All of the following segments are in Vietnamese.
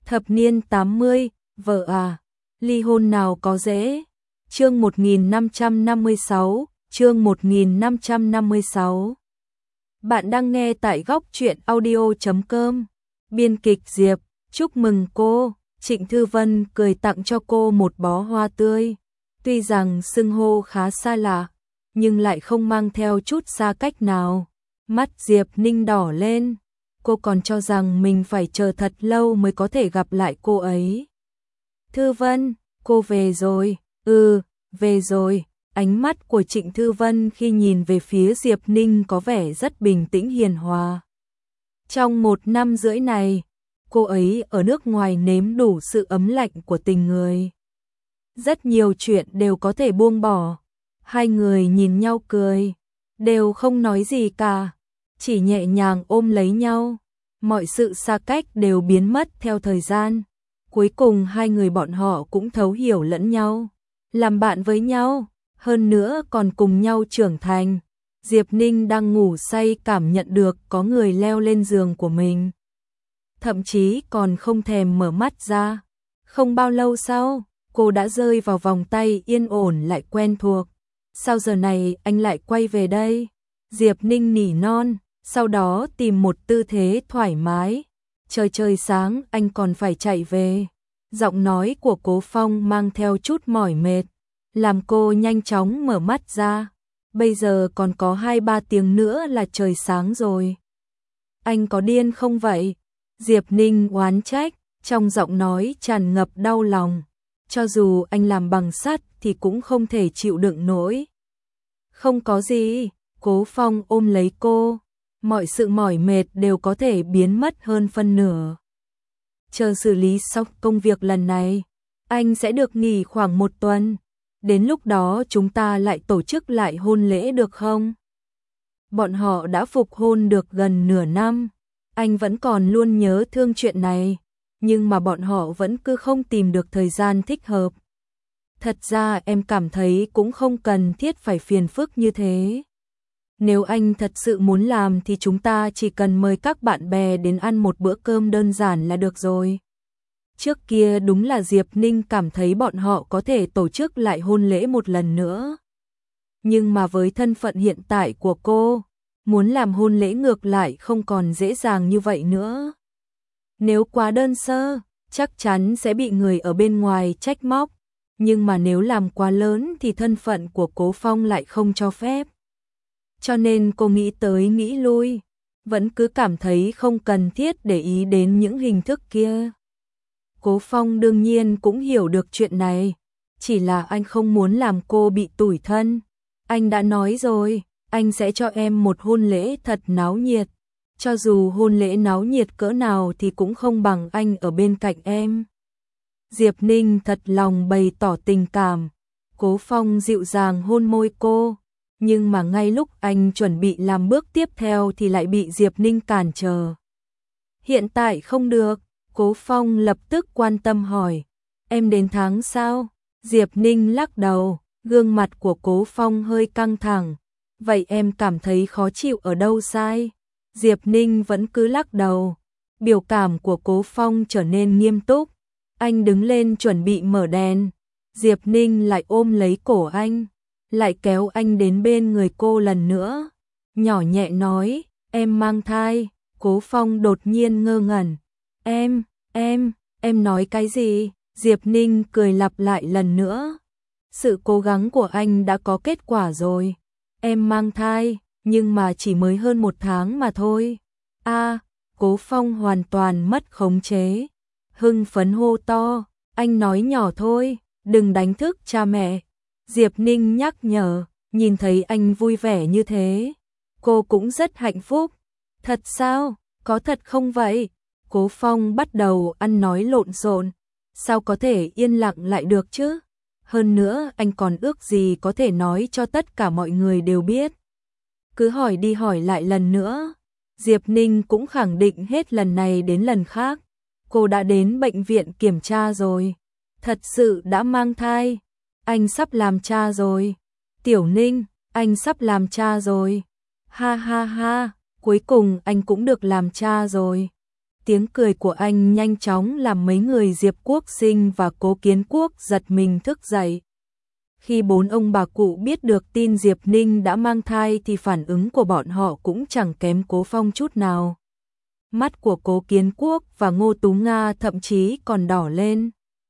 Thập niên 80, vợ à, ly hôn nào có dễ. Chương 1556, chương 1556. Bạn đang nghe tại góc truyện audio.com. Biên kịch Diệp, chúc mừng cô. Trịnh Thư Vân cười tặng cho cô một bó hoa tươi. Tuy rằng xưng hô khá xa lạ, nhưng lại không mang theo chút xa cách nào. Mắt Diệp Ninh đỏ lên. Cô còn cho rằng mình phải chờ thật lâu mới có thể gặp lại cô ấy. Thư Vân, cô về rồi. Ừ, về rồi. Ánh mắt của Trịnh Thư Vân khi nhìn về phía Diệp Ninh có vẻ rất bình tĩnh hiền hòa. Trong 1 năm rưỡi này, cô ấy ở nước ngoài nếm đủ sự ấm lạnh của tình người. Rất nhiều chuyện đều có thể buông bỏ. Hai người nhìn nhau cười, đều không nói gì cả, chỉ nhẹ nhàng ôm lấy nhau. Mọi sự xa cách đều biến mất theo thời gian. Cuối cùng hai người bọn họ cũng thấu hiểu lẫn nhau, làm bạn với nhau, hơn nữa còn cùng nhau trưởng thành. Diệp Ninh đang ngủ say cảm nhận được có người leo lên giường của mình. Thậm chí còn không thèm mở mắt ra. Không bao lâu sau, cô đã rơi vào vòng tay yên ổn lại quen thuộc. Sao giờ này anh lại quay về đây? Diệp Ninh nỉ non, sau đó tìm một tư thế thoải mái. Trời sáng anh còn phải chạy về. Giọng nói của Cố Phong mang theo chút mỏi mệt, làm cô nhanh chóng mở mắt ra. Bây giờ còn có 2-3 tiếng nữa là trời sáng rồi. Anh có điên không vậy? Diệp Ninh oán trách, trong giọng nói tràn ngập đau lòng. Cho dù anh làm bằng sắt thì cũng không thể chịu đựng nổi. Không có gì, Cố Phong ôm lấy cô. Mọi sự mỏi mệt đều có thể biến mất hơn phân nửa. Chờ xử lý xong công việc lần này, anh sẽ được nghỉ khoảng 1 tuần. Đến lúc đó chúng ta lại tổ chức lại hôn lễ được không? Bọn họ đã phục hôn được gần nửa năm. Anh vẫn còn luôn nhớ thương chuyện này, nhưng mà bọn họ vẫn cứ không tìm được thời gian thích hợp. Thật ra em cảm thấy cũng không cần thiết phải phiền phức như thế. Nếu anh thật sự muốn làm thì chúng ta chỉ cần mời các bạn bè đến ăn một bữa cơm đơn giản là được rồi. Trước kia đúng là Diệp Ninh cảm thấy bọn họ có thể tổ chức lại hôn lễ một lần nữa. Nhưng mà với thân phận hiện tại của cô, muốn làm hôn lễ ngược lại không còn dễ dàng như vậy nữa. Nếu quá đơn sơ, chắc chắn sẽ bị người ở bên ngoài trách móc. Nhưng mà nếu làm quá lớn thì thân phận của Cố Phong lại không cho phép. Cho nên cô nghĩ tới nghĩ lui, vẫn cứ cảm thấy không cần thiết để ý đến những hình thức kia. Cố Phong đương nhiên cũng hiểu được chuyện này, chỉ là anh không muốn làm cô bị tủi thân. Anh đã nói rồi, anh sẽ cho em một hôn lễ thật náo nhiệt. Cho dù hôn lễ náo nhiệt cỡ nào thì cũng không bằng anh ở bên cạnh em. Diệp Ninh thật lòng bày tỏ tình cảm. Cố Phong dịu dàng hôn môi cô. Nhưng mà ngay lúc anh chuẩn bị làm bước tiếp theo thì lại bị Diệp Ninh cản trở. Hiện tại không được, Cố Phong lập tức quan tâm hỏi. Em đến tháng sao? Diệp Ninh lắc đầu, gương mặt của Cố Phong hơi căng thẳng. Vậy em cảm thấy khó chịu ở đâu sai? Diệp Ninh vẫn cứ lắc đầu. Biểu cảm của Cố Phong trở nên nghiêm túc. Anh đứng lên chuẩn bị mở đèn. Diệp Ninh lại ôm lấy cổ anh, lại kéo anh đến bên người cô lần nữa. Nhỏ nhẹ nói, em mang thai. Cố Phong đột nhiên ngơ ngẩn. Em nói cái gì? Diệp Ninh cười lặp lại lần nữa. Sự cố gắng của anh đã có kết quả rồi. Em mang thai, nhưng mà chỉ mới hơn 1 tháng mà thôi. Cố Phong hoàn toàn mất khống chế. Hưng phấn hô to, anh nói nhỏ thôi, đừng đánh thức cha mẹ. Diệp Ninh nhắc nhở, nhìn thấy anh vui vẻ như thế, cô cũng rất hạnh phúc. Thật sao? Có thật không vậy? Cố Phong bắt đầu ăn nói lộn xộn, sao có thể yên lặng lại được chứ? Hơn nữa anh còn ước gì có thể nói cho tất cả mọi người đều biết. Cứ hỏi đi hỏi lại lần nữa. Diệp Ninh cũng khẳng định hết lần này đến lần khác. Cô đã đến bệnh viện kiểm tra rồi. Thật sự đã mang thai. Anh sắp làm cha rồi. Tiểu Ninh, anh sắp làm cha rồi. Ha ha ha, cuối cùng anh cũng được làm cha rồi. Tiếng cười của anh nhanh chóng làm mấy người Diệp Quốc Sinh và Cố Kiến Quốc giật mình thức dậy. Khi bốn ông bà cụ biết được tin Diệp Ninh đã mang thai thì phản ứng của bọn họ cũng chẳng kém Cố Phong chút nào. Mắt của Cố Kiến Quốc và Ngô Tú Nga thậm chí còn đỏ lên.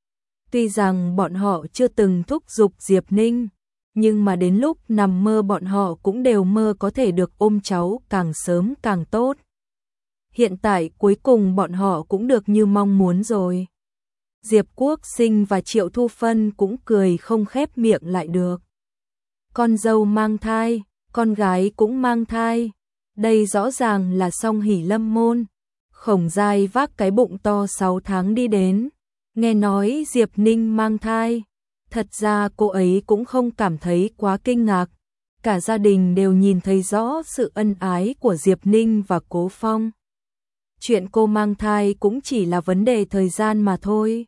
Tuy rằng bọn họ chưa từng thúc giục Diệp Ninh, nhưng mà đến lúc nằm mơ bọn họ cũng đều mơ có thể được ôm cháu càng sớm càng tốt. Hiện tại cuối cùng bọn họ cũng được như mong muốn rồi. Diệp Quốc Sinh và Triệu Thu Phân cũng cười không khép miệng lại được. Con dâu mang thai, con gái cũng mang thai. Đây rõ ràng là Song Hỷ Lâm môn. Khổng Giai vác cái bụng to 6 tháng đi đến. Nghe nói Diệp Ninh mang thai. Thật ra cô ấy cũng không cảm thấy quá kinh ngạc. Cả gia đình đều nhìn thấy rõ sự ân ái của Diệp Ninh và Cố Phong. Chuyện cô mang thai cũng chỉ là vấn đề thời gian mà thôi.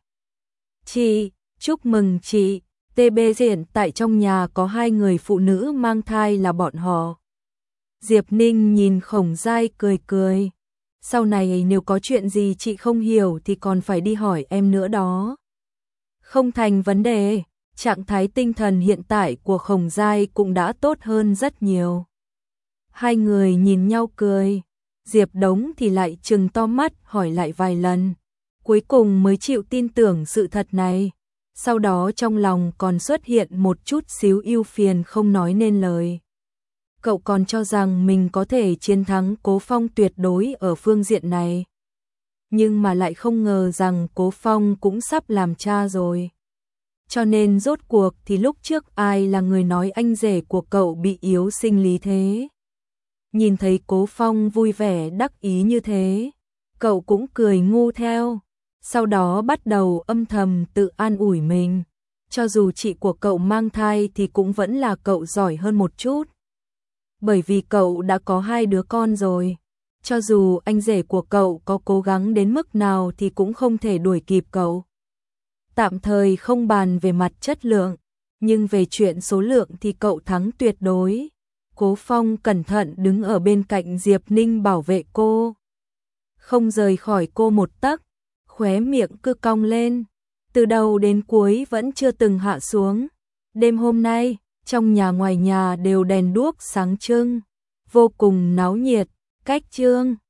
Chị, chúc mừng chị, TB hiện tại trong nhà có 2 người phụ nữ mang thai là bọn họ. Diệp Ninh nhìn Khổng Giai cười cười. Sau này nếu có chuyện gì chị không hiểu thì còn phải đi hỏi em nữa đó. Không thành vấn đề, trạng thái tinh thần hiện tại của Khổng Giai cũng đã tốt hơn rất nhiều. Hai người nhìn nhau cười. Diệp Đống thì lại trừng to mắt hỏi lại vài lần. Cuối cùng mới chịu tin tưởng sự thật này. Sau đó trong lòng còn xuất hiện một chút xíu ưu phiền không nói nên lời. Cậu còn cho rằng mình có thể chiến thắng Cố Phong tuyệt đối ở phương diện này. Nhưng mà lại không ngờ rằng Cố Phong cũng sắp làm cha rồi. Cho nên rốt cuộc thì lúc trước ai là người nói anh rể của cậu bị yếu sinh lý thế? Nhìn thấy Cố Phong vui vẻ đắc ý như thế, cậu cũng cười ngu theo. Sau đó bắt đầu âm thầm tự an ủi mình. Cho dù chị của cậu mang thai thì cũng vẫn là cậu giỏi hơn một chút. Bởi vì cậu đã có 2 đứa con rồi. Cho dù anh rể của cậu có cố gắng đến mức nào thì cũng không thể đuổi kịp cậu. Tạm thời không bàn về mặt chất lượng, nhưng về chuyện số lượng thì cậu thắng tuyệt đối. Cố Phong cẩn thận đứng ở bên cạnh Diệp Ninh bảo vệ cô. Không rời khỏi cô một tấc, khóe miệng cứ cong lên. Từ đầu đến cuối vẫn chưa từng hạ xuống. Đêm hôm nay, trong nhà ngoài nhà đều đèn đuốc sáng trưng, vô cùng náo nhiệt. Cách chương